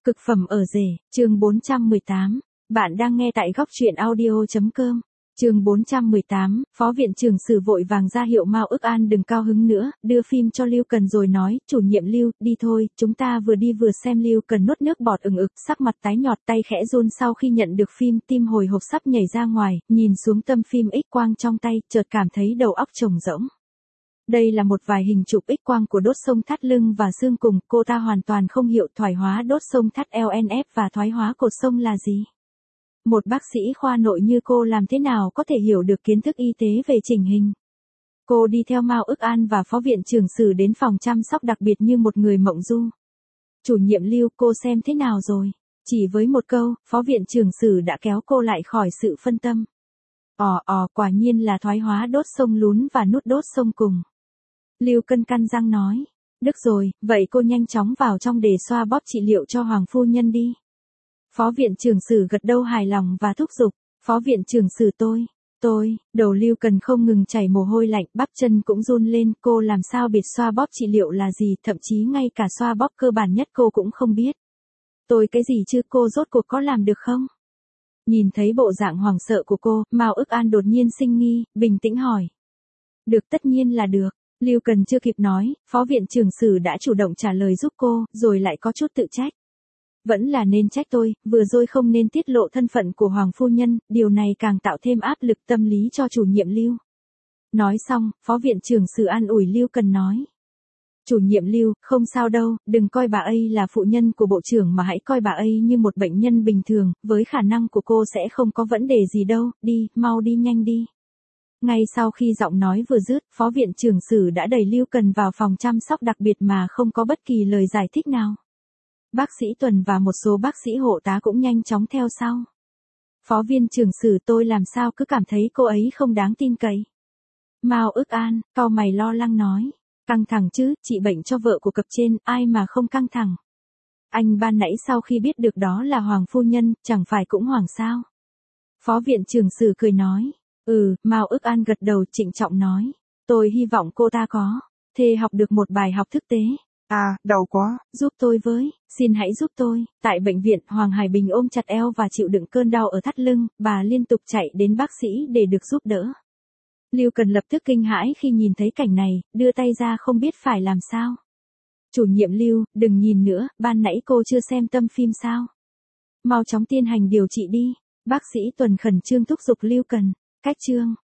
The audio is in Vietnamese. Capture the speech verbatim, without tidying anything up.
Cực phẩm ở rể, chương bốn trăm mười tám. Bạn đang nghe tại góc truyện audio chấm com. Chương bốn trăm mười tám, Phó viện trưởng Sử vội vàng ra hiệu Mao Ức An đừng cao hứng nữa, đưa phim cho Lưu Cần rồi nói, chủ nhiệm Lưu, đi thôi, chúng ta vừa đi vừa xem. Lưu Cần nuốt nước bọt ừng ực, sắc mặt tái nhọt, tay khẽ run sau khi nhận được phim, tim hồi hộp sắp nhảy ra ngoài, nhìn xuống tâm phim X quang trong tay, chợt cảm thấy đầu óc trống rỗng. Đây là một vài hình chụp X quang của đốt xông thắt lưng và xương cùng, cô ta hoàn toàn không hiểu thoái hóa đốt xông thắt L N F và thoái hóa cột xông là gì. Một bác sĩ khoa nội như cô làm thế nào có thể hiểu được kiến thức y tế về chỉnh hình. Cô đi theo Mao Ức An và Phó viện trưởng Sử đến phòng chăm sóc đặc biệt như một người mộng du. Chủ nhiệm Lưu, cô xem thế nào rồi? Chỉ với một câu, Phó viện trưởng Sử đã kéo cô lại khỏi sự phân tâm. Ồ ồ, quả nhiên là thoái hóa đốt xông lún và nút đốt xông cùng. Lưu Cân căn răng nói. Được rồi, vậy cô nhanh chóng vào trong để xoa bóp trị liệu cho Hoàng phu nhân đi. Phó viện trưởng Sử gật đầu hài lòng và thúc giục. Phó viện trưởng Sử tôi, tôi, đầu Lưu Cần không ngừng chảy mồ hôi lạnh, bắp chân cũng run lên, cô làm sao biết xoa bóp trị liệu là gì, thậm chí ngay cả xoa bóp cơ bản nhất cô cũng không biết. Tôi cái gì chứ, cô rốt cuộc có làm được không? Nhìn thấy bộ dạng hoảng sợ của cô, Mao Ức An đột nhiên sinh nghi, bình tĩnh hỏi. Được, tất nhiên là được. Lưu Cần chưa kịp nói, Phó viện trưởng Sử đã chủ động trả lời giúp cô, rồi lại có chút tự trách. Vẫn là nên trách tôi, vừa rồi không nên tiết lộ thân phận của Hoàng phu nhân, điều này càng tạo thêm áp lực tâm lý cho chủ nhiệm Lưu. Nói xong, Phó viện trưởng Sử an ủi Lưu Cần nói. Chủ nhiệm Lưu, không sao đâu, đừng coi bà ấy là phụ nhân của bộ trưởng mà hãy coi bà ấy như một bệnh nhân bình thường, với khả năng của cô sẽ không có vấn đề gì đâu, đi, mau đi nhanh đi. Ngay sau khi giọng nói vừa dứt, Phó viện trưởng Sử đã đẩy Lưu Cần vào phòng chăm sóc đặc biệt mà không có bất kỳ lời giải thích nào. Bác sĩ Tuần và một số bác sĩ hộ tá cũng nhanh chóng theo sau. Phó viện trưởng Sử, tôi làm sao cứ cảm thấy cô ấy không đáng tin cậy. Mao Ức An, cau mày lo lắng nói. Căng thẳng chứ, trị bệnh cho vợ của cấp trên, ai mà không căng thẳng. Anh ban nãy sau khi biết được đó là Hoàng phu nhân, chẳng phải cũng hoảng sao. Phó viện trưởng Sử cười nói. Ừ, Mao Ức An gật đầu trịnh trọng nói. Tôi hy vọng cô ta có thể học được một bài học thực tế. À, đau quá. Giúp tôi với, xin hãy giúp tôi. Tại bệnh viện, Hoàng Hải Bình ôm chặt eo và chịu đựng cơn đau ở thắt lưng, bà liên tục chạy đến bác sĩ để được giúp đỡ. Lưu Cần lập tức kinh hãi khi nhìn thấy cảnh này, đưa tay ra không biết phải làm sao. Chủ nhiệm Lưu, đừng nhìn nữa, ban nãy cô chưa xem tâm phim sao? Mau chóng tiến hành điều trị đi. Bác sĩ Tuần khẩn trương thúc giục Lưu Cần. Cách chương